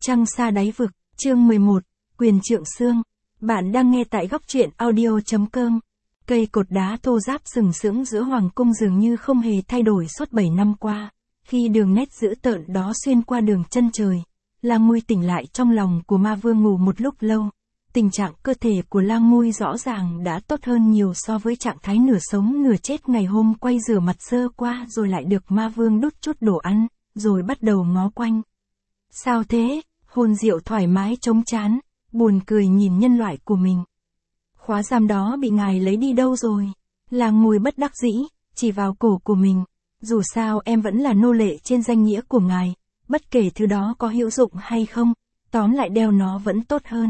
Trăng xa đáy vực, chương 11, Quyền trượng xương. Bạn đang nghe tại góc truyện audio.com. Cây cột đá thô ráp sừng sững giữa hoàng cung dường như không hề thay đổi suốt 7 năm qua. Khi đường nét dữ tợn đó xuyên qua đường chân trời, Lang Nguy tỉnh lại trong lòng của ma vương ngủ một lúc lâu. Tình trạng cơ thể của Lang Nguy rõ ràng đã tốt hơn nhiều so với trạng thái nửa sống nửa chết ngày hôm quay rửa mặt sơ qua rồi lại được ma vương đút chút đồ ăn, rồi bắt đầu ngó quanh. Sao thế? Hồn Diệu thoải mái chống trán, buồn cười nhìn nhân loại của mình. Khóa giam đó bị ngài lấy đi đâu rồi? Lang Nguy bất đắc dĩ, chỉ vào cổ của mình. Dù sao em vẫn là nô lệ trên danh nghĩa của ngài, bất kể thứ đó có hữu dụng hay không, tóm lại đeo nó vẫn tốt hơn.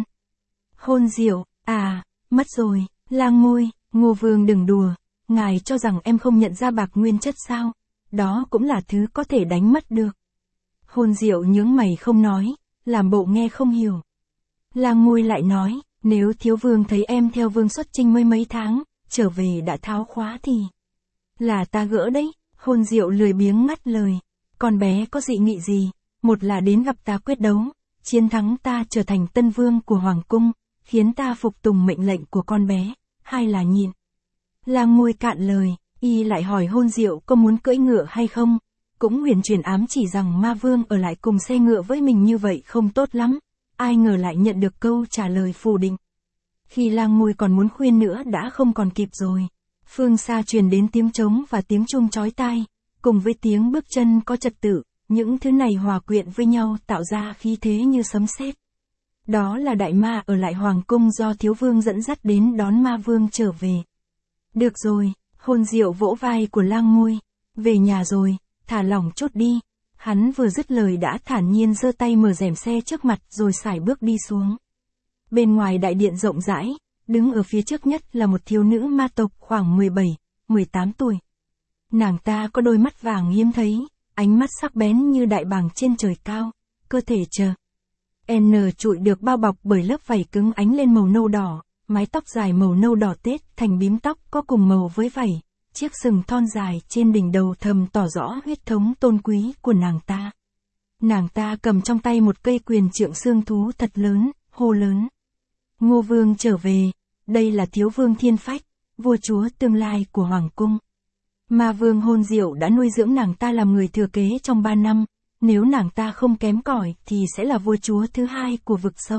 Hồn Diệu, mất rồi. Lang Nguy, Ngô Vương đừng đùa, ngài cho rằng em không nhận ra bạc nguyên chất sao? Đó cũng là thứ có thể đánh mất được. Hồn Diệu nhướng mày không nói, làm bộ nghe không hiểu. Lang Nguy lại nói, nếu thiếu vương thấy em theo vương xuất chinh mấy tháng, trở về đã tháo khóa thì là ta gỡ đấy. Hồn Diệu lười biếng ngắt lời, con bé có dị nghị gì, một là đến gặp ta quyết đấu, chiến thắng ta trở thành tân vương của hoàng cung, khiến ta phục tùng mệnh lệnh của con bé, hai là nhịn. Lang Nguy cạn lời, y lại hỏi Hồn Diệu có muốn cưỡi ngựa hay không, cũng huyền truyền ám chỉ rằng ma vương ở lại cùng xe ngựa với mình như vậy không tốt lắm, ai ngờ lại nhận được câu trả lời phủ định. Khi Lang Nguy còn muốn khuyên nữa đã không còn kịp rồi. Phương xa truyền đến tiếng trống và tiếng chuông chói tai, cùng với tiếng bước chân có trật tự, những thứ này hòa quyện với nhau tạo ra khí thế như sấm sét. Đó là đại ma ở lại hoàng cung do thiếu vương dẫn dắt đến đón ma vương trở về. Được rồi, Hồn Diệu vỗ vai của Lang Nguy, về nhà rồi, thả lỏng chút đi. Hắn vừa dứt lời đã thản nhiên giơ tay mở rèm xe trước mặt rồi sải bước đi xuống. Bên ngoài đại điện rộng rãi, đứng ở phía trước nhất là một thiếu nữ ma tộc khoảng 17-18 tuổi. Nàng ta có đôi mắt vàng hiếm thấy, ánh mắt sắc bén như đại bàng trên trời cao, cơ thể trụi được bao bọc bởi lớp vảy cứng ánh lên màu nâu đỏ, mái tóc dài màu nâu đỏ tết thành bím tóc có cùng màu với vảy, chiếc sừng thon dài trên đỉnh đầu thầm tỏ rõ huyết thống tôn quý của nàng ta. Nàng ta cầm trong tay một cây quyền trượng xương thú thật lớn, hô lớn. Ngô Vương trở về, đây là thiếu vương Thiên Phách, vua chúa tương lai của hoàng cung. Ma vương Hồn Diệu đã nuôi dưỡng nàng ta làm người thừa kế trong 3 năm, nếu nàng ta không kém cỏi thì sẽ là vua chúa thứ hai của vực sâu.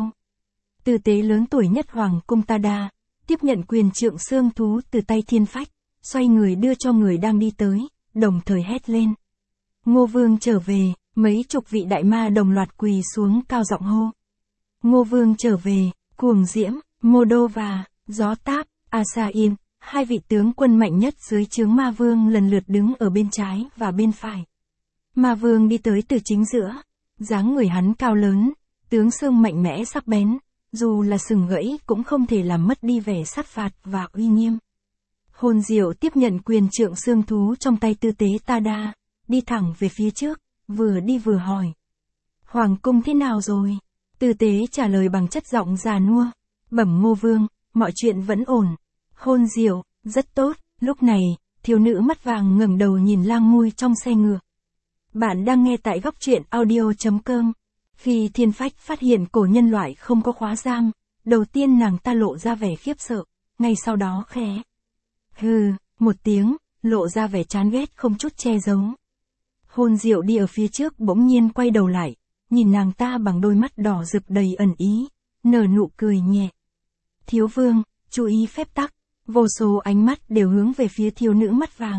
Tư tế lớn tuổi nhất hoàng cung Tada, tiếp nhận quyền trượng xương thú từ tay Thiên Phách, xoay người đưa cho người đang đi tới, đồng thời hét lên. Ngô Vương trở về, mấy chục vị đại ma đồng loạt quỳ xuống cao giọng hô. Ngô Vương trở về, Cuồng Diễm, Moldova, Gió Táp, Asain, hai vị tướng quân mạnh nhất dưới trướng ma vương lần lượt đứng ở bên trái và bên phải. Ma vương đi tới từ chính giữa, dáng người hắn cao lớn, tướng xương mạnh mẽ sắc bén, dù là sừng gãy cũng không thể làm mất đi vẻ sát phạt và uy nghiêm. Hồn Diệu tiếp nhận quyền trượng xương thú trong tay tư tế Tada, đi thẳng về phía trước, vừa đi vừa hỏi. Hoàng cung thế nào rồi? Tư tế trả lời bằng chất giọng già nua. Bẩm Ngô Vương, mọi chuyện vẫn ổn. Hồn Diệu, rất tốt. Lúc này, thiếu nữ mắt vàng ngẩng đầu nhìn Lang Nguy trong xe ngựa. Bạn đang nghe tại góc truyện audio.com. Khi Thiên Phách phát hiện cổ nhân loại không có khóa giam, đầu tiên nàng ta lộ ra vẻ khiếp sợ, ngay sau đó khẽ hừ một tiếng, lộ ra vẻ chán ghét không chút che giấu. Hồn Diệu đi ở phía trước bỗng nhiên quay đầu lại, nhìn nàng ta bằng đôi mắt đỏ rực đầy ẩn ý, nở nụ cười nhẹ. Thiếu vương, chú ý phép tắc, vô số ánh mắt đều hướng về phía thiếu nữ mắt vàng.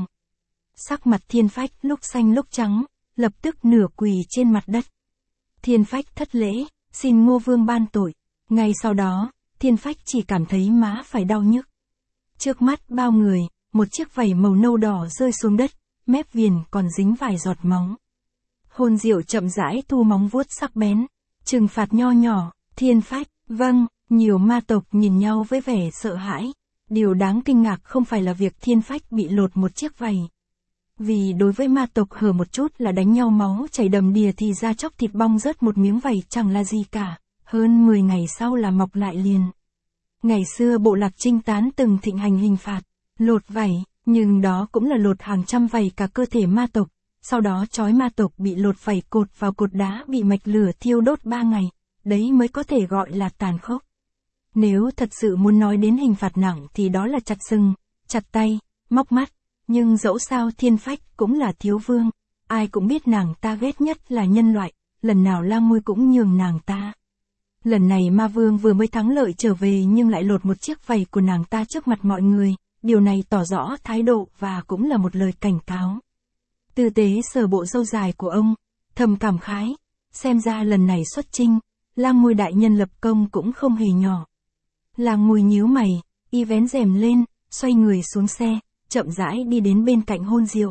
Sắc mặt Thiên Phách lúc xanh lúc trắng, lập tức nửa quỳ trên mặt đất. Thiên Phách thất lễ, xin Ngô Vương ban tội. Ngay sau đó, Thiên Phách chỉ cảm thấy má phải đau nhức. Trước mắt bao người, một chiếc vảy màu nâu đỏ rơi xuống đất, mép viền còn dính vài giọt máu. Hồn Diệu chậm rãi thu móng vuốt sắc bén, trừng phạt nho nhỏ. Thiên Phách, vâng. Nhiều ma tộc nhìn nhau với vẻ sợ hãi. Điều đáng kinh ngạc không phải là việc Thiên Phách bị lột một chiếc vảy. Vì đối với ma tộc hở một chút là đánh nhau máu chảy đầm đìa thì ra chóc thịt bong rớt một miếng vảy chẳng là gì cả. Hơn 10 ngày sau là mọc lại liền. Ngày xưa bộ lạc Trinh Tán từng thịnh hành hình phạt, lột vảy, nhưng đó cũng là lột hàng trăm vảy cả cơ thể ma tộc. sau đó trói ma tộc bị lột vảy cột vào cột đá bị mạch lửa thiêu đốt 3 ngày, đấy mới có thể gọi là tàn khốc. Nếu thật sự muốn nói đến hình phạt nặng thì đó là chặt sừng, chặt tay, móc mắt, nhưng dẫu sao Thiên Phách cũng là thiếu vương, ai cũng biết nàng ta ghét nhất là nhân loại, lần nào Lang Ngôi cũng nhường nàng ta. Lần này ma vương vừa mới thắng lợi trở về nhưng lại lột một chiếc vảy của nàng ta trước mặt mọi người, điều này tỏ rõ thái độ và cũng là một lời cảnh cáo. Tư tế sờ bộ râu dài của ông, thầm cảm khái, xem ra lần này xuất chinh, Lang Ngôi đại nhân lập công cũng không hề nhỏ. Lang Ngôi nhíu mày, y vén rèm lên, xoay người xuống xe, chậm rãi đi đến bên cạnh Hôn Diệu.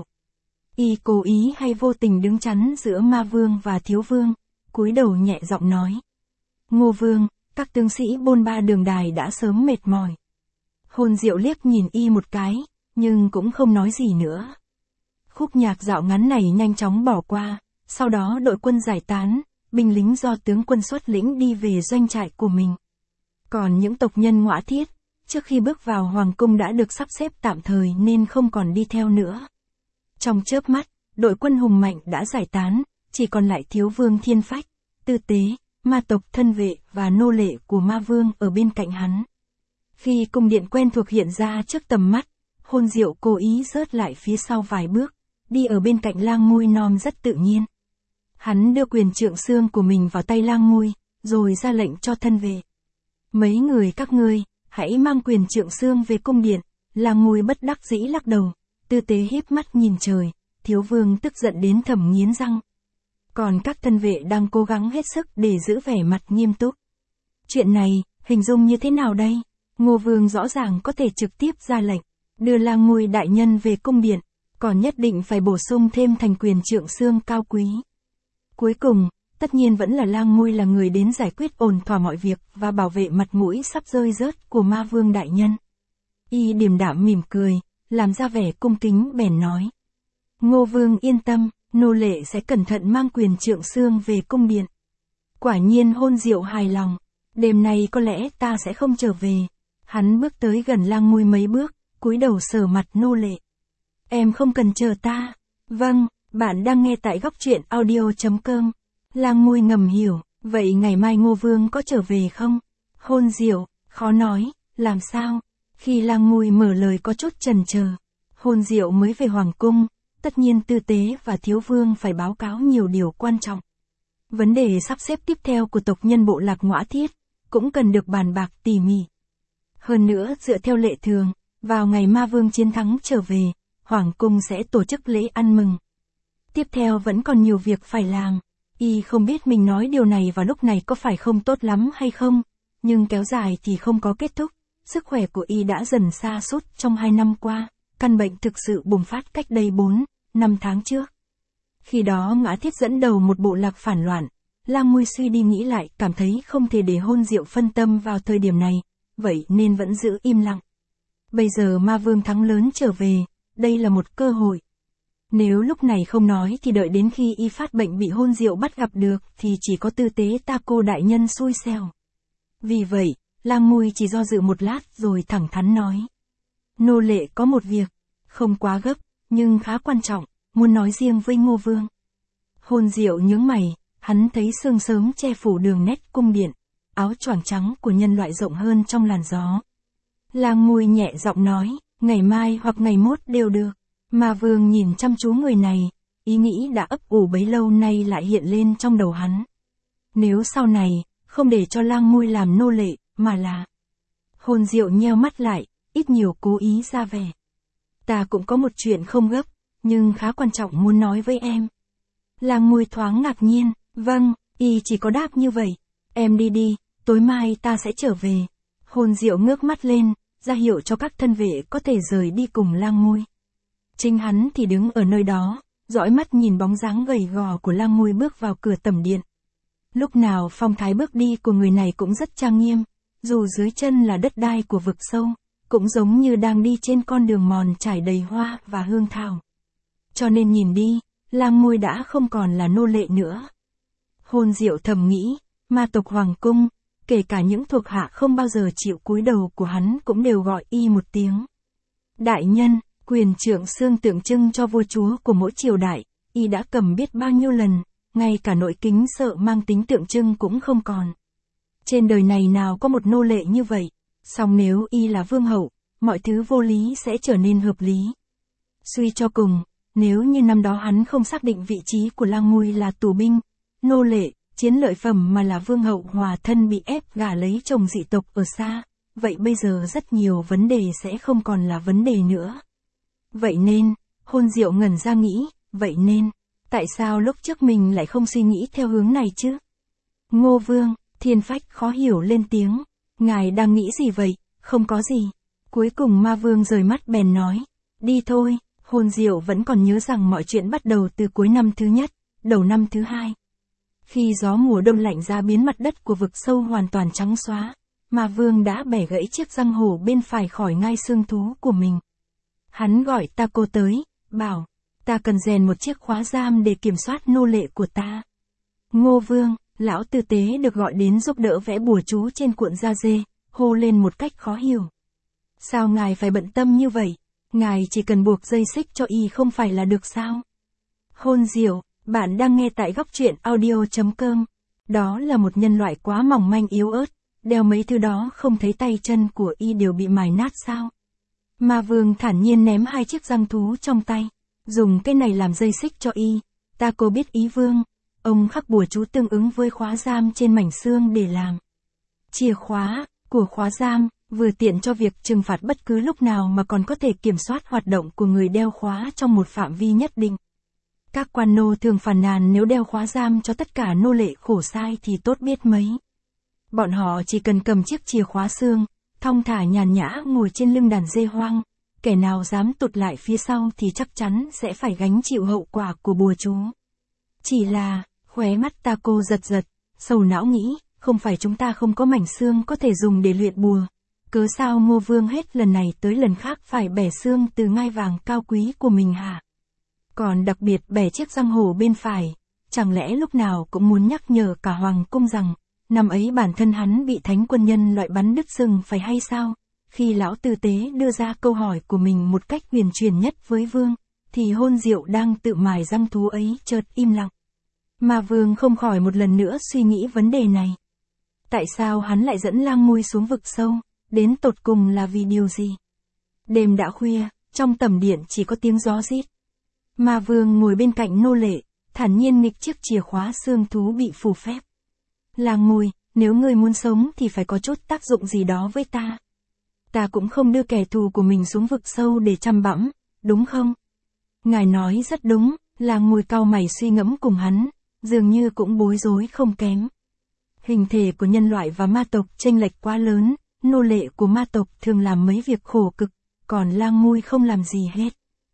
Y cố ý hay vô tình đứng chắn giữa ma vương và thiếu vương, cúi đầu nhẹ giọng nói. Ngô vương, các tướng sĩ bôn ba đường đài đã sớm mệt mỏi. Hôn Diệu liếc nhìn y một cái, nhưng cũng không nói gì nữa. Khúc nhạc dạo ngắn này nhanh chóng bỏ qua, sau đó đội quân giải tán, binh lính do tướng quân xuất lĩnh đi về doanh trại của mình. Còn những tộc nhân Ngõa Thiết, trước khi bước vào hoàng cung đã được sắp xếp tạm thời nên không còn đi theo nữa. Trong chớp mắt, đội quân hùng mạnh đã giải tán, chỉ còn lại thiếu vương Thiên Phách, Tư tế, ma tộc thân vệ và nô lệ của ma vương ở bên cạnh hắn. Khi cung điện quen thuộc hiện ra trước tầm mắt, Hôn Diệu cố ý rớt lại phía sau vài bước, đi ở bên cạnh Lang Ngôi Nom rất tự nhiên. Hắn đưa quyền trượng xương của mình vào tay Lang Ngôi, rồi ra lệnh cho thân vệ. Mấy người các ngươi, hãy mang quyền trượng xương về cung điện. Lang Ngôi bất đắc dĩ lắc đầu, Tư tế híp mắt nhìn trời, thiếu vương tức giận đến thầm nghiến răng. Còn các thân vệ đang cố gắng hết sức để giữ vẻ mặt nghiêm túc. Chuyện này, hình dung như thế nào đây? Ngô vương rõ ràng có thể trực tiếp ra lệnh, đưa Lang Ngôi đại nhân về cung điện, còn nhất định phải bổ sung thêm thành quyền trượng xương cao quý. Cuối cùng, tất nhiên vẫn là Lang Ngôi là người đến giải quyết ổn thỏa mọi việc và bảo vệ mặt mũi sắp rơi rớt của ma vương đại nhân. Y điềm đạm mỉm cười, làm ra vẻ cung kính bèn nói. Ngô vương yên tâm, nô lệ sẽ cẩn thận mang quyền trượng xương về cung điện. Quả nhiên Hôn Diệu hài lòng, đêm nay có lẽ ta sẽ không trở về. Hắn bước tới gần Lang Ngôi mấy bước, cúi đầu sờ mặt nô lệ. Em không cần chờ ta. Vâng, bạn đang nghe tại góc truyện audio.com. Lang Ngôi ngầm hiểu, vậy ngày mai Ngô vương có trở về không? Hôn Diệu, khó nói, làm sao? Khi Lang Ngôi mở lời có chút chần chờ, Hôn Diệu mới về hoàng cung, tất nhiên Tư tế và thiếu vương phải báo cáo nhiều điều quan trọng. Vấn đề sắp xếp tiếp theo của tộc nhân bộ lạc Ngõa Thiết, cũng cần được bàn bạc tỉ mỉ. Hơn nữa dựa theo lệ thường, vào ngày ma vương chiến thắng trở về, hoàng cung sẽ tổ chức lễ ăn mừng. Tiếp theo vẫn còn nhiều việc phải làm. Y không biết mình nói điều này vào lúc này có phải không tốt lắm hay không, nhưng kéo dài thì không có kết thúc. Sức khỏe của Y đã dần sa sút trong 2 năm qua, căn bệnh thực sự bùng phát cách đây 4-5 tháng trước. Khi đó Ngõa Thiết dẫn đầu một bộ lạc phản loạn, Lang Ngôi suy đi nghĩ lại cảm thấy không thể để Hôn Diệu phân tâm vào thời điểm này, vậy nên vẫn giữ im lặng. Bây giờ ma vương thắng lớn trở về, đây là một cơ hội. Nếu lúc này không nói thì đợi đến khi Y phát bệnh bị Hôn Diệu bắt gặp được thì chỉ có Tư tế ta cô đại nhân xui xẻo. Vì vậy, Lang Ngôi chỉ do dự một lát rồi thẳng thắn nói. Nô lệ có một việc, không quá gấp, nhưng khá quan trọng, muốn nói riêng với Ngô vương. Hôn Diệu nhướng mày, hắn thấy sương sớm che phủ đường nét cung điện, áo choàng trắng của nhân loại rộng hơn trong làn gió. Lang Ngôi nhẹ giọng nói, ngày mai hoặc ngày mốt đều được. Ma vương nhìn chăm chú người này, ý nghĩ đã ấp ủ bấy lâu nay lại hiện lên trong đầu hắn. Nếu sau này, không để cho Lang Ngôi làm nô lệ, mà là... Hôn Diệu nheo mắt lại, ít nhiều cố ý ra vẻ. Ta cũng có một chuyện không gấp, nhưng khá quan trọng muốn nói với em. Lang Ngôi thoáng ngạc nhiên, vâng, Y chỉ có đáp như vậy. Em đi đi, tối mai ta sẽ trở về. Hôn Diệu ngước mắt lên, ra hiệu cho các thân vệ có thể rời đi cùng Lang Ngôi. Chính hắn thì đứng ở nơi đó, dõi mắt nhìn bóng dáng gầy gò của Lang Ngôi bước vào cửa tẩm điện. Lúc nào phong thái bước đi của người này cũng rất trang nghiêm, dù dưới chân là đất đai của vực sâu, cũng giống như đang đi trên con đường mòn trải đầy hoa và hương thảo. Cho nên nhìn đi, Lang Ngôi đã không còn là nô lệ nữa. Hôn Diệu thầm nghĩ, ma tộc hoàng cung, kể cả những thuộc hạ không bao giờ chịu cúi đầu của hắn cũng đều gọi Y một tiếng. Đại nhân, quyền trượng xương tượng trưng cho vua chúa của mỗi triều đại, y đã cầm biết bao nhiêu lần, ngay cả nội kính sợ mang tính tượng trưng cũng không còn. Trên đời này nào có một nô lệ như vậy, song nếu y là vương hậu, mọi thứ vô lý sẽ trở nên hợp lý. Suy cho cùng, nếu như năm đó hắn không xác định vị trí của Lang Ngui là tù binh, nô lệ, chiến lợi phẩm mà là vương hậu hòa thân bị ép gả lấy chồng dị tộc ở xa, vậy bây giờ rất nhiều vấn đề sẽ không còn là vấn đề nữa. Vậy nên, Hôn Diệu ngẩn ra nghĩ, vậy nên, tại sao lúc trước mình lại không suy nghĩ theo hướng này chứ? Ngô Vương, Thiên Phách khó hiểu lên tiếng, ngài đang nghĩ gì vậy, không có gì. Cuối cùng Ma Vương rời mắt bèn nói, đi thôi. Hôn Diệu vẫn còn nhớ rằng mọi chuyện bắt đầu từ cuối năm thứ nhất, đầu năm thứ hai. Khi gió mùa đông lạnh ra biến mặt đất của vực sâu hoàn toàn trắng xóa, Ma Vương đã bẻ gãy chiếc răng hổ bên phải khỏi ngai xương thú của mình. Hắn gọi Taco tới, bảo, ta cần rèn một chiếc khóa giam để kiểm soát nô lệ của ta. Ngô Vương, lão tư tế được gọi đến giúp đỡ vẽ bùa chú trên cuộn da dê, hô lên một cách khó hiểu. Sao ngài phải bận tâm như vậy? Ngài chỉ cần buộc dây xích cho y không phải là được sao? Hôn Diệu, bạn đang nghe tại góc truyện audio.com. Đó là một nhân loại quá mỏng manh yếu ớt, đeo mấy thứ đó không thấy tay chân của y đều bị mài nát sao? Ma Vương thản nhiên ném hai chiếc răng thú trong tay, dùng cái này làm dây xích cho y. Ta cô biết ý Vương, ông khắc bùa chú tương ứng với khóa giam trên mảnh xương để làm chìa khóa của khóa giam, vừa tiện cho việc trừng phạt bất cứ lúc nào mà còn có thể kiểm soát hoạt động của người đeo khóa trong một phạm vi nhất định. Các quan nô thường phàn nàn nếu đeo khóa giam cho tất cả nô lệ khổ sai thì tốt biết mấy. Bọn họ chỉ cần cầm chiếc chìa khóa xương, thong thả nhàn nhã ngồi trên lưng đàn dê hoang, kẻ nào dám tụt lại phía sau thì chắc chắn sẽ phải gánh chịu hậu quả của bùa chú. Chỉ là, khóe mắt Taco giật giật, sầu não nghĩ, không phải chúng ta không có mảnh xương có thể dùng để luyện bùa. Cớ sao Ngô Vương hết lần này tới lần khác phải bẻ xương từ ngai vàng cao quý của mình hả? Còn đặc biệt bẻ chiếc răng hổ bên phải, chẳng lẽ lúc nào cũng muốn nhắc nhở cả hoàng cung rằng, năm ấy bản thân hắn bị thánh quân nhân loại bắn đứt sừng phải hay sao? Khi lão tư tế đưa ra câu hỏi của mình một cách huyền truyền nhất với Vương, thì Hôn Diệu đang tự mài răng thú ấy chợt im lặng. Mà Vương không khỏi một lần nữa suy nghĩ vấn đề này. Tại sao hắn lại dẫn Lang Ngui xuống vực sâu? Đến tột cùng là vì điều gì? Đêm đã khuya, trong tầm điện chỉ có tiếng gió rít. Ma Vương ngồi bên cạnh nô lệ, thản nhiên nghịch chiếc chìa khóa xương thú bị phù phép. Lang Ngui, nếu ngươi muốn sống thì phải có chút tác dụng gì đó với ta. Ta cũng không đưa kẻ thù của mình xuống vực sâu để chăm bẵm, đúng không? Ngài nói rất đúng, Lang Ngui cau mày suy ngẫm cùng hắn, dường như cũng bối rối không kém. Hình thể của nhân loại và ma tộc chênh lệch quá lớn. Nô lệ của ma tộc thường làm mấy việc khổ cực, còn Lang Ngui không làm gì hết.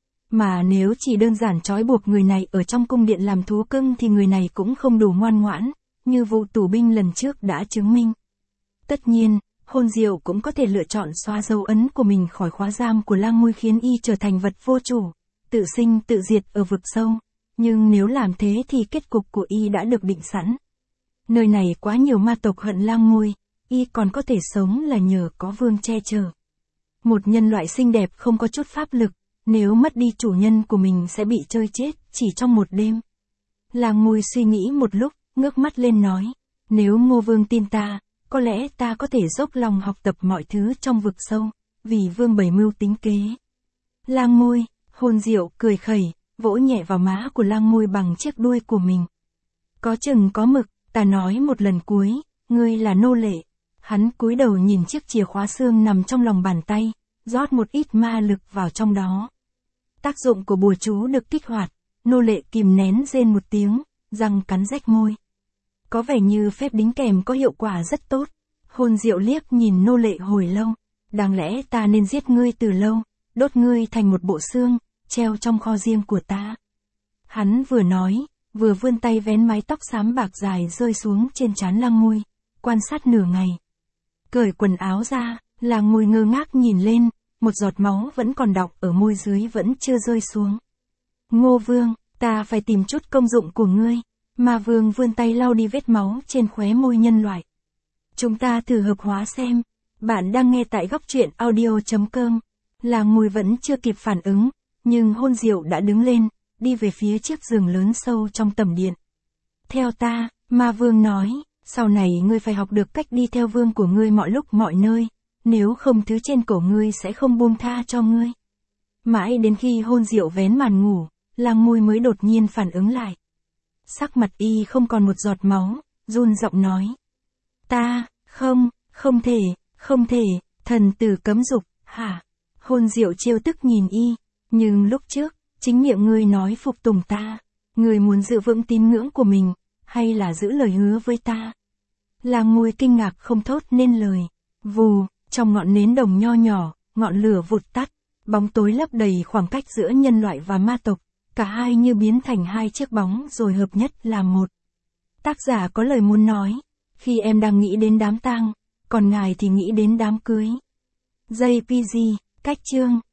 Mà nếu chỉ đơn giản trói buộc người này ở trong cung điện làm thú cưng thì người này cũng không đủ ngoan ngoãn, như vụ tù binh lần trước đã chứng minh. Tất nhiên, Hôn Diệu cũng có thể lựa chọn xóa dấu ấn của mình khỏi khóa giam của Lang Ngui khiến y trở thành vật vô chủ, tự sinh tự diệt ở vực sâu. Nhưng nếu làm thế thì kết cục của y đã được định sẵn. Nơi này quá nhiều ma tộc hận Lang Ngui. Y còn có thể sống là nhờ có Vương che chở. Một nhân loại xinh đẹp không có chút pháp lực, nếu mất đi chủ nhân của mình sẽ bị chơi chết chỉ trong một đêm. Lang Ngui suy nghĩ một lúc, ngước mắt lên nói, nếu Ngô Vương tin ta, có lẽ ta có thể dốc lòng học tập mọi thứ trong vực sâu, vì Vương bày mưu tính kế. Lang Ngui, Hôn Diệu cười khẩy, vỗ nhẹ vào má của Lang Ngui bằng chiếc đuôi của mình. Có chừng có mực, ta nói một lần cuối, ngươi là nô lệ. Hắn cúi đầu nhìn chiếc chìa khóa xương nằm trong lòng bàn tay, rót một ít ma lực vào trong đó. Tác dụng của bùa chú được kích hoạt, nô lệ kìm nén rên một tiếng, răng cắn rách môi. Có vẻ như phép đính kèm có hiệu quả rất tốt. Hôn Diệu liếc nhìn nô lệ hồi lâu. Đáng lẽ ta nên giết ngươi từ lâu, đốt ngươi thành một bộ xương, treo trong kho riêng của ta. Hắn vừa nói, vừa vươn tay vén mái tóc xám bạc dài rơi xuống trên trán Lang Ngui, quan sát nửa ngày. Cởi quần áo ra, Lang Ngui ngơ ngác nhìn lên, một giọt máu vẫn còn đọng ở môi dưới vẫn chưa rơi xuống. Ngô Vương, ta phải tìm chút công dụng của ngươi. Ma Vương vươn tay lau đi vết máu trên khóe môi nhân loại. Chúng ta thử hợp hóa xem. Bạn đang nghe tại góc truyện audio.com. Lang Ngui vẫn chưa kịp phản ứng, nhưng Hôn Diệu đã đứng lên, đi về phía chiếc giường lớn sâu trong tầm điện. Theo ta, ma vương nói, sau này ngươi phải học được cách đi theo vương của ngươi mọi lúc mọi nơi, nếu không thứ trên cổ ngươi sẽ không buông tha cho ngươi. Mãi đến khi hôn rượu vén màn ngủ, Lang Ngôi mới đột nhiên phản ứng lại. Sắc mặt y không còn một giọt máu, run giọng nói. Ta, không thể, thần tử cấm dục, hả? Hôn rượu trêu tức nhìn y, nhưng lúc trước, chính miệng ngươi nói phục tùng ta, ngươi muốn giữ vững tín ngưỡng của mình, hay là giữ lời hứa với ta? Lang Ngôi kinh ngạc không thốt nên lời. Vù, trong ngọn nến đồng nho nhỏ, ngọn lửa vụt tắt, bóng tối lấp đầy khoảng cách giữa nhân loại và ma tộc, cả hai như biến thành hai chiếc bóng rồi hợp nhất làm một. Tác giả có lời muốn nói, khi em đang nghĩ đến đám tang, còn ngài thì nghĩ đến đám cưới. JPG, cách chương.